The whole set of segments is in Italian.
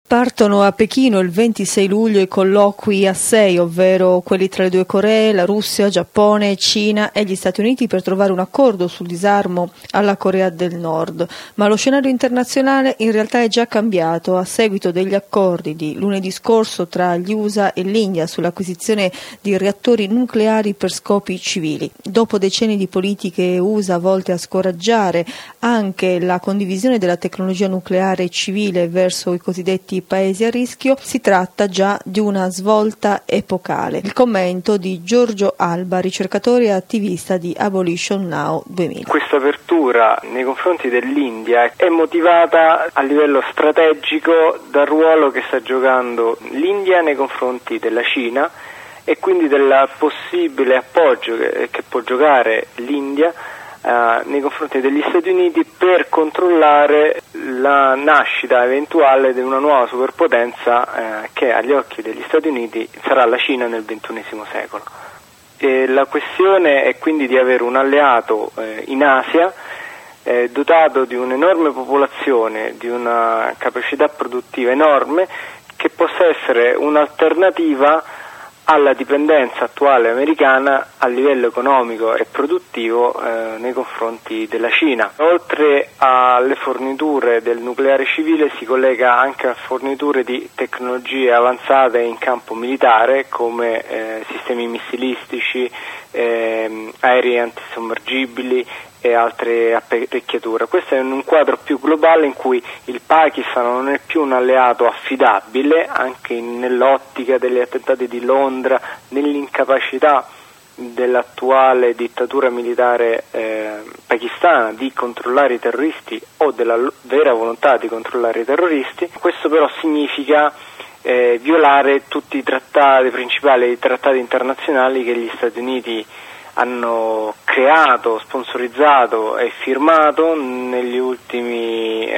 Partono a Pechino il 26 luglio i colloqui A6, ovvero quelli tra le due Coree, la Russia, Giappone, Cina e gli Stati Uniti, per trovare un accordo sul disarmo alla Corea del Nord. Ma lo scenario internazionale in realtà è già cambiato a seguito degli accordi di lunedì scorso tra gli USA e l'India sull'acquisizione di reattori nucleari per scopi civili. Dopo decenni di politiche USA volte a scoraggiare anche la condivisione della tecnologia nucleare civile verso i cosiddetti paesi a rischio, si tratta già di una svolta epocale. Il commento di Giorgio Alba, ricercatore e attivista di Abolition Now 2000. Questa apertura nei confronti dell'India è motivata a livello strategico dal ruolo che sta giocando l'India nei confronti della Cina e quindi del possibile appoggio che può giocare l'India nei confronti degli Stati Uniti per controllare la nascita eventuale di una nuova superpotenza che agli occhi degli Stati Uniti sarà la Cina nel XXI secolo. La questione è quindi di avere un alleato in Asia dotato di un'enorme popolazione, di una capacità produttiva enorme, che possa essere un'alternativa alla dipendenza attuale americana a livello economico e produttivo nei confronti della Cina. Oltre alle forniture del nucleare civile si collega anche a forniture di tecnologie avanzate in campo militare come sistemi missilistici, aerei antisommergibili e altre apparecchiature. Questo è in un quadro più globale in cui il Pakistan non è più un alleato affidabile, anche nell'ottica degli attentati di Londra, nell'incapacità dell'attuale dittatura militare pakistana di controllare i terroristi o della vera volontà di controllare i terroristi. Questo però significa violare tutti i principali trattati internazionali che gli Stati Uniti hanno creato, sponsorizzato e firmato negli ultimi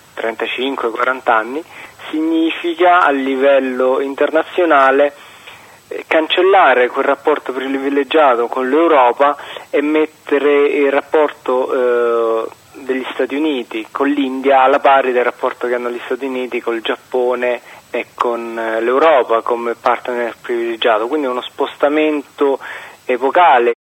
35-40 anni. Significa a livello internazionale cancellare quel rapporto privilegiato con l'Europa e mettere il rapporto degli Stati Uniti con l'India alla pari del rapporto che hanno gli Stati Uniti col Giappone e con l'Europa come partner privilegiato, quindi uno spostamento epocale.